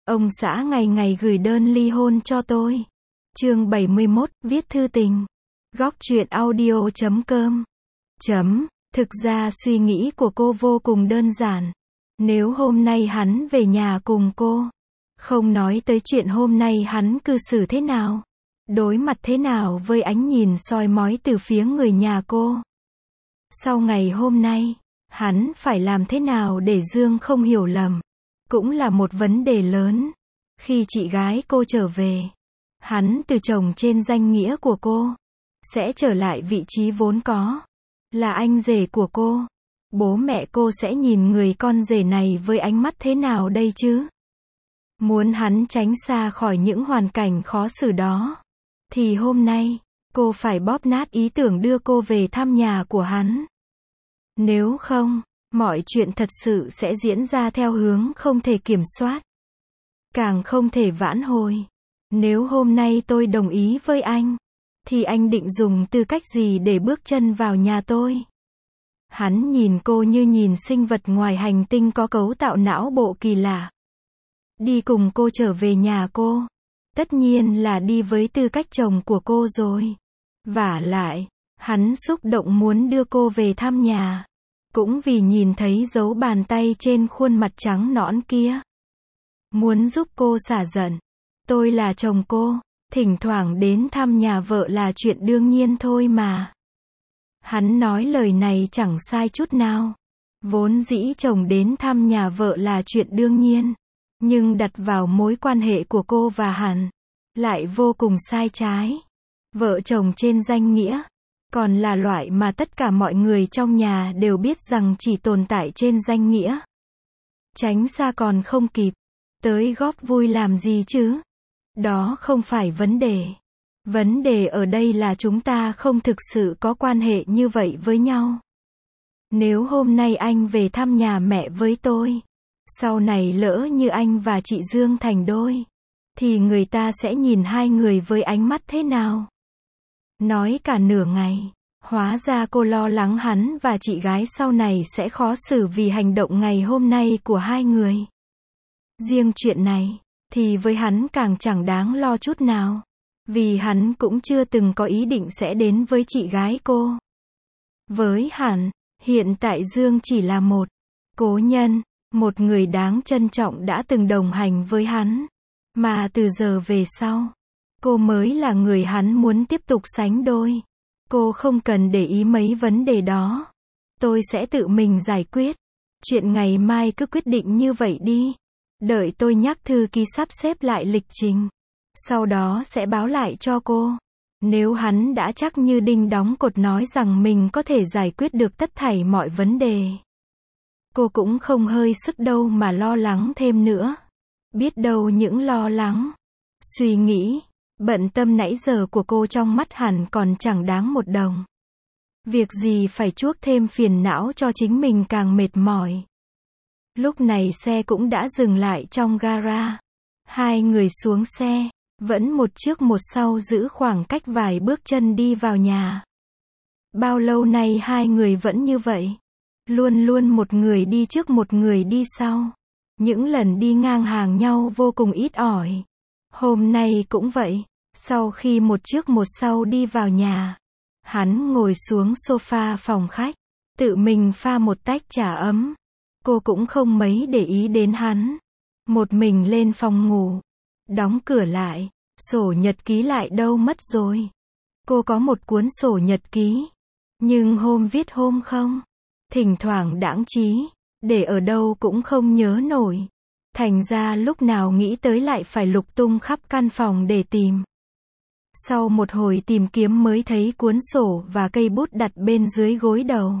Ông xã ngày ngày gửi đơn ly hôn cho tôi. Chương 71, viết thư tình. Góc truyện audio.com. Thực ra suy nghĩ của cô vô cùng đơn giản. Nếu hôm nay hắn về nhà cùng cô, không nói tới chuyện hôm nay hắn cư xử thế nào, đối mặt thế nào với ánh nhìn soi mói từ phía người nhà cô. Sau ngày hôm nay, hắn phải làm thế nào để Dương không hiểu lầm, cũng là một vấn đề lớn. Khi chị gái cô trở về, hắn từ chồng trên danh nghĩa của cô, sẽ trở lại vị trí vốn có, là anh rể của cô. Bố mẹ cô sẽ nhìn người con rể này với ánh mắt thế nào đây chứ? Muốn hắn tránh xa khỏi những hoàn cảnh khó xử đó, thì hôm nay, cô phải bóp nát ý tưởng đưa cô về thăm nhà của hắn. Nếu không, mọi chuyện thật sự sẽ diễn ra theo hướng không thể kiểm soát, càng không thể vãn hồi. Nếu hôm nay tôi đồng ý với anh, thì anh định dùng tư cách gì để bước chân vào nhà tôi? Hắn nhìn cô như nhìn sinh vật ngoài hành tinh có cấu tạo não bộ kỳ lạ. Đi cùng cô trở về nhà cô, tất nhiên là đi với tư cách chồng của cô rồi. Vả lại, hắn xúc động muốn đưa cô về thăm nhà, cũng vì nhìn thấy dấu bàn tay trên khuôn mặt trắng nõn kia. Muốn giúp cô xả giận. Tôi là chồng cô, thỉnh thoảng đến thăm nhà vợ là chuyện đương nhiên thôi mà. Hắn nói lời này chẳng sai chút nào. Vốn dĩ chồng đến thăm nhà vợ là chuyện đương nhiên, nhưng đặt vào mối quan hệ của cô và hắn, lại vô cùng sai trái. Vợ chồng trên danh nghĩa, còn là loại mà tất cả mọi người trong nhà đều biết rằng chỉ tồn tại trên danh nghĩa. Tránh xa còn không kịp, tới góp vui làm gì chứ? Đó không phải vấn đề. Vấn đề ở đây là chúng ta không thực sự có quan hệ như vậy với nhau. Nếu hôm nay anh về thăm nhà mẹ với tôi, sau này lỡ như anh và chị Dương thành đôi, thì người ta sẽ nhìn hai người với ánh mắt thế nào? Nói cả nửa ngày, hóa ra cô lo lắng hắn và chị gái sau này sẽ khó xử vì hành động ngày hôm nay của hai người. Riêng chuyện này, thì với hắn càng chẳng đáng lo chút nào. Vì hắn cũng chưa từng có ý định sẽ đến với chị gái cô. Với hắn, hiện tại Dương chỉ là một cố nhân, một người đáng trân trọng đã từng đồng hành với hắn. Mà từ giờ về sau, cô mới là người hắn muốn tiếp tục sánh đôi. Cô không cần để ý mấy vấn đề đó. Tôi sẽ tự mình giải quyết. Chuyện ngày mai cứ quyết định như vậy đi. Đợi tôi nhắc thư ký sắp xếp lại lịch trình. Sau đó sẽ báo lại cho cô. Nếu hắn đã chắc như đinh đóng cột nói rằng mình có thể giải quyết được tất thảy mọi vấn đề, cô cũng không hơi sức đâu mà lo lắng thêm nữa. Biết đâu những lo lắng, suy nghĩ, bận tâm nãy giờ của cô trong mắt hẳn còn chẳng đáng một đồng. Việc gì phải chuốc thêm phiền não cho chính mình càng mệt mỏi. Lúc này xe cũng đã dừng lại trong gara. Hai người xuống xe, vẫn một trước một sau giữ khoảng cách vài bước chân đi vào nhà. Bao lâu nay hai người vẫn như vậy. Luôn luôn một người đi trước một người đi sau. Những lần đi ngang hàng nhau vô cùng ít ỏi. Hôm nay cũng vậy. Sau khi một trước một sau đi vào nhà, hắn ngồi xuống sofa phòng khách, tự mình pha một tách trà ấm. Cô cũng không mấy để ý đến hắn. Một mình lên phòng ngủ, đóng cửa lại. Sổ nhật ký lại đâu mất rồi? Cô có một cuốn sổ nhật ký, nhưng hôm viết hôm không. Thỉnh thoảng đãng trí, để ở đâu cũng không nhớ nổi. Thành ra lúc nào nghĩ tới lại phải lục tung khắp căn phòng để tìm. Sau một hồi tìm kiếm mới thấy cuốn sổ và cây bút đặt bên dưới gối đầu.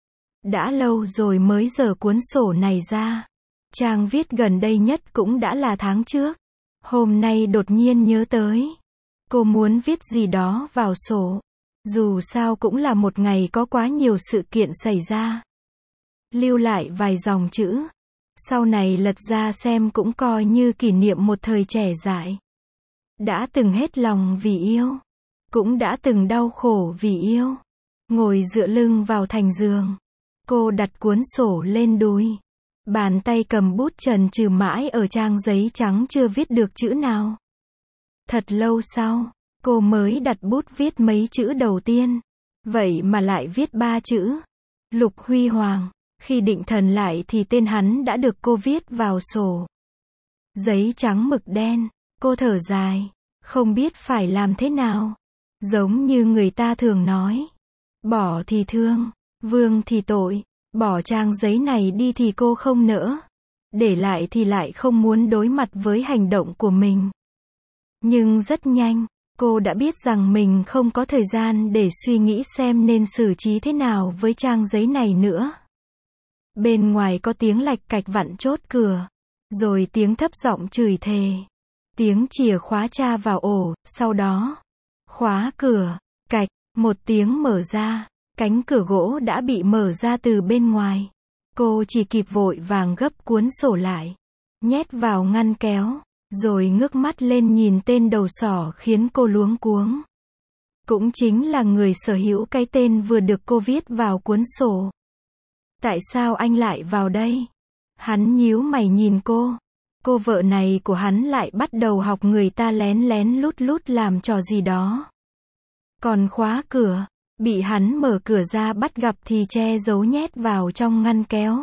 Đã lâu rồi mới dở cuốn sổ này ra. Trang viết gần đây nhất cũng đã là tháng trước. Hôm nay đột nhiên nhớ tới. Cô muốn viết gì đó vào sổ. Dù sao cũng là một ngày có quá nhiều sự kiện xảy ra. Lưu lại vài dòng chữ. Sau này lật ra xem cũng coi như kỷ niệm một thời trẻ dại. Đã từng hết lòng vì yêu. Cũng đã từng đau khổ vì yêu. Ngồi dựa lưng vào thành giường. Cô đặt cuốn sổ lên đùi. Bàn tay cầm bút chần chừ mãi ở trang giấy trắng chưa viết được chữ nào. Thật lâu sau, cô mới đặt bút viết mấy chữ đầu tiên. Vậy mà lại viết 3 chữ. Lục Huy Hoàng. Khi định thần lại thì tên hắn đã được cô viết vào sổ. Giấy trắng mực đen. Cô thở dài. Không biết phải làm thế nào. Giống như người ta thường nói. Bỏ thì thương, vương thì tội. Bỏ trang giấy này đi thì cô không nỡ. Để lại thì lại không muốn đối mặt với hành động của mình. Nhưng rất nhanh, cô đã biết rằng mình không có thời gian để suy nghĩ xem nên xử trí thế nào với trang giấy này nữa. Bên ngoài có tiếng lạch cạch vặn chốt cửa. Rồi tiếng thấp giọng chửi thề. Tiếng chìa khóa tra vào ổ, sau đó khóa cửa, cạch, một tiếng mở ra. Cánh cửa gỗ đã bị mở ra từ bên ngoài. Cô chỉ kịp vội vàng gấp cuốn sổ lại, nhét vào ngăn kéo, rồi ngước mắt lên nhìn tên đầu sỏ khiến cô luống cuống. Cũng chính là người sở hữu cái tên vừa được cô viết vào cuốn sổ. Tại sao anh lại vào đây? Hắn nhíu mày nhìn cô. Cô vợ này của hắn lại bắt đầu học người ta lén lén lút lút làm trò gì đó. Còn khóa cửa, bị hắn mở cửa ra bắt gặp thì che giấu nhét vào trong ngăn kéo.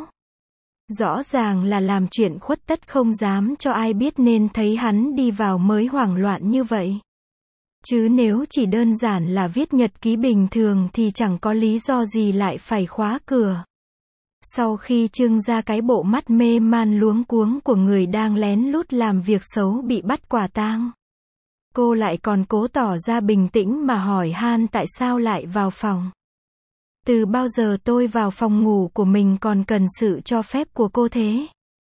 Rõ ràng là làm chuyện khuất tất không dám cho ai biết nên thấy hắn đi vào mới hoảng loạn như vậy. Chứ nếu chỉ đơn giản là viết nhật ký bình thường thì chẳng có lý do gì lại phải khóa cửa. Sau khi trưng ra cái bộ mắt mê man luống cuống của người đang lén lút làm việc xấu bị bắt quả tang, cô lại còn cố tỏ ra bình tĩnh mà hỏi han tại sao lại vào phòng. Từ bao giờ tôi vào phòng ngủ của mình còn cần sự cho phép của cô thế?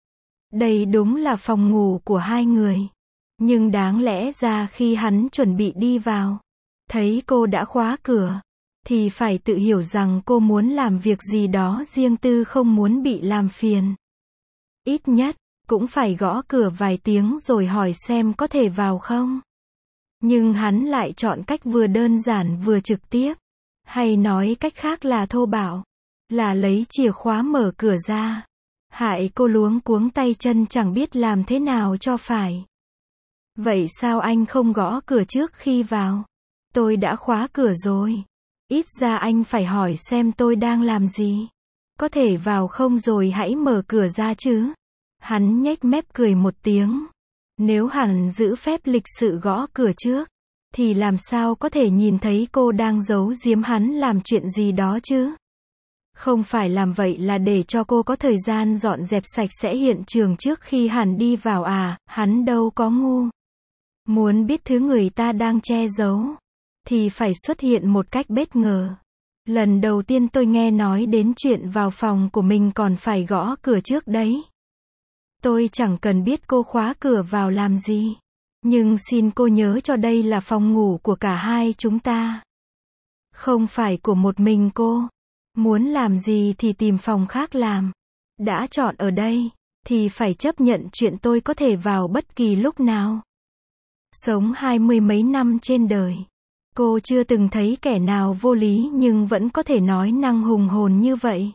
Đây đúng là phòng ngủ của hai người. Nhưng đáng lẽ ra khi hắn chuẩn bị đi vào, thấy cô đã khóa cửa, thì phải tự hiểu rằng cô muốn làm việc gì đó riêng tư không muốn bị làm phiền. Ít nhất, cũng phải gõ cửa vài tiếng rồi hỏi xem có thể vào không. Nhưng hắn lại chọn cách vừa đơn giản vừa trực tiếp. Hay nói cách khác là thô bạo. Là lấy chìa khóa mở cửa ra. Hại cô luống cuống tay chân chẳng biết làm thế nào cho phải. Vậy sao anh không gõ cửa trước khi vào? Tôi đã khóa cửa rồi. Ít ra anh phải hỏi xem tôi đang làm gì. Có thể vào không rồi hãy mở cửa ra chứ. Hắn nhếch mép cười một tiếng. Nếu hắn giữ phép lịch sự gõ cửa trước, thì làm sao có thể nhìn thấy cô đang giấu giếm hắn làm chuyện gì đó chứ? Không phải làm vậy là để cho cô có thời gian dọn dẹp sạch sẽ hiện trường trước khi hắn đi vào à? Hắn đâu có ngu. Muốn biết thứ người ta đang che giấu, thì phải xuất hiện một cách bất ngờ. Lần đầu tiên tôi nghe nói đến chuyện vào phòng của mình còn phải gõ cửa trước đấy. Tôi chẳng cần biết cô khóa cửa vào làm gì. Nhưng xin cô nhớ cho đây là phòng ngủ của cả hai chúng ta. Không phải của một mình cô. Muốn làm gì thì tìm phòng khác làm. Đã chọn ở đây, thì phải chấp nhận chuyện tôi có thể vào bất kỳ lúc nào. Sống 20 mấy năm trên đời, cô chưa từng thấy kẻ nào vô lý nhưng vẫn có thể nói năng hùng hồn như vậy.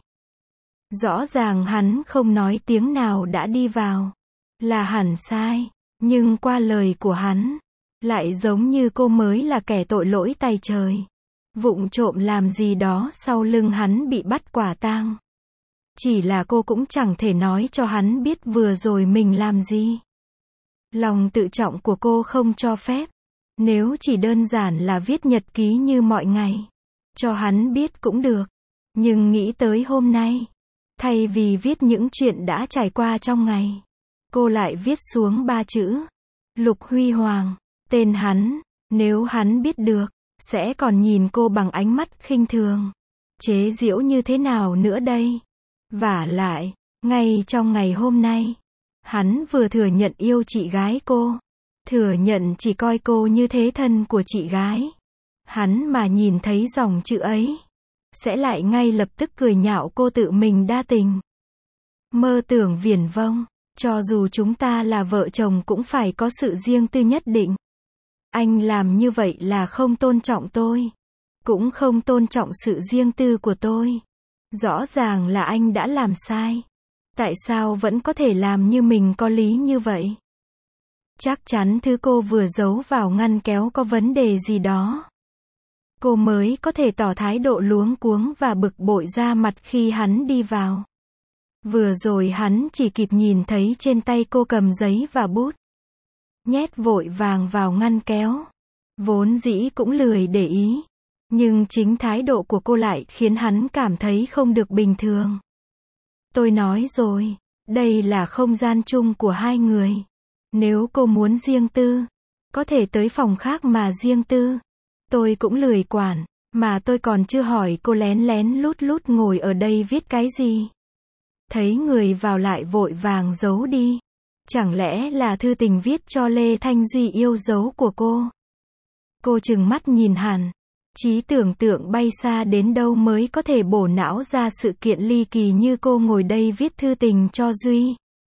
Rõ ràng hắn không nói tiếng nào đã đi vào. Là hẳn sai. Nhưng qua lời của hắn, lại giống như cô mới là kẻ tội lỗi tày trời. Vụng trộm làm gì đó sau lưng hắn bị bắt quả tang. Chỉ là cô cũng chẳng thể nói cho hắn biết vừa rồi mình làm gì. Lòng tự trọng của cô không cho phép. Nếu chỉ đơn giản là viết nhật ký như mọi ngày, cho hắn biết cũng được. Nhưng nghĩ tới hôm nay, thay vì viết những chuyện đã trải qua trong ngày, cô lại viết xuống 3 chữ. Lục Huy Hoàng. Tên hắn, nếu hắn biết được, sẽ còn nhìn cô bằng ánh mắt khinh thường. Chế giễu như thế nào nữa đây? Vả lại, ngay trong ngày hôm nay, hắn vừa thừa nhận yêu chị gái cô. Thừa nhận chỉ coi cô như thế thân của chị gái. Hắn mà nhìn thấy dòng chữ ấy, sẽ lại ngay lập tức cười nhạo cô tự mình đa tình. Mơ tưởng viển vông. Cho dù chúng ta là vợ chồng cũng phải có sự riêng tư nhất định. Anh làm như vậy là không tôn trọng tôi. Cũng không tôn trọng sự riêng tư của tôi. Rõ ràng là anh đã làm sai. Tại sao vẫn có thể làm như mình có lý như vậy? Chắc chắn thứ cô vừa giấu vào ngăn kéo có vấn đề gì đó. Cô mới có thể tỏ thái độ luống cuống và bực bội ra mặt khi hắn đi vào. Vừa rồi hắn chỉ kịp nhìn thấy trên tay cô cầm giấy và bút. Nhét vội vàng vào ngăn kéo. Vốn dĩ cũng lười để ý. Nhưng chính thái độ của cô lại khiến hắn cảm thấy không được bình thường. Tôi nói rồi, đây là không gian chung của hai người. Nếu cô muốn riêng tư, có thể tới phòng khác mà riêng tư. Tôi cũng lười quản, mà tôi còn chưa hỏi cô lén lén lút lút ngồi ở đây viết cái gì. Thấy người vào lại vội vàng giấu đi. Chẳng lẽ là thư tình viết cho Lê Thanh Duy yêu dấu của cô? Cô trừng mắt nhìn hắn. Trí tưởng tượng bay xa đến đâu mới có thể bổ não ra sự kiện ly kỳ như cô ngồi đây viết thư tình cho Duy.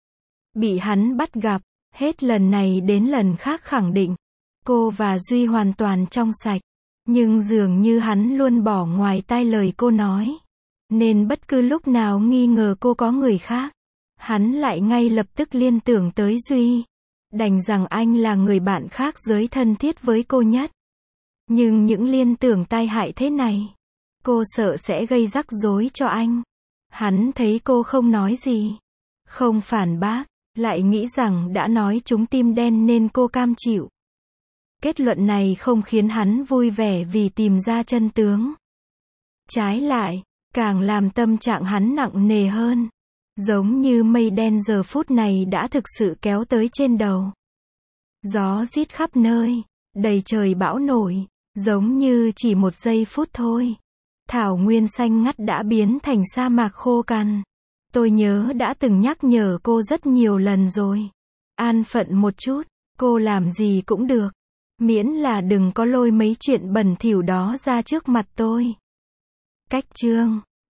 Bị hắn bắt gặp, hết lần này đến lần khác khẳng định, cô và Duy hoàn toàn trong sạch. Nhưng dường như hắn luôn bỏ ngoài tai lời cô nói. Nên bất cứ lúc nào nghi ngờ cô có người khác, hắn lại ngay lập tức liên tưởng tới Duy. Đành rằng anh là người bạn khác giới thân thiết với cô nhất. Nhưng những liên tưởng tai hại thế này, cô sợ sẽ gây rắc rối cho anh. Hắn thấy cô không nói gì, không phản bác, lại nghĩ rằng đã nói trúng tim đen nên cô cam chịu. Kết luận này không khiến hắn vui vẻ vì tìm ra chân tướng. Trái lại, càng làm tâm trạng hắn nặng nề hơn. Giống như mây đen giờ phút này đã thực sự kéo tới trên đầu. Gió rít khắp nơi, đầy trời bão nổi, giống như chỉ một giây phút thôi. Thảo nguyên xanh ngắt đã biến thành sa mạc khô cằn. Tôi nhớ đã từng nhắc nhở cô rất nhiều lần rồi. An phận một chút, cô làm gì cũng được. Miễn là đừng có lôi mấy chuyện bẩn thỉu đó ra trước mặt tôi. Cách chương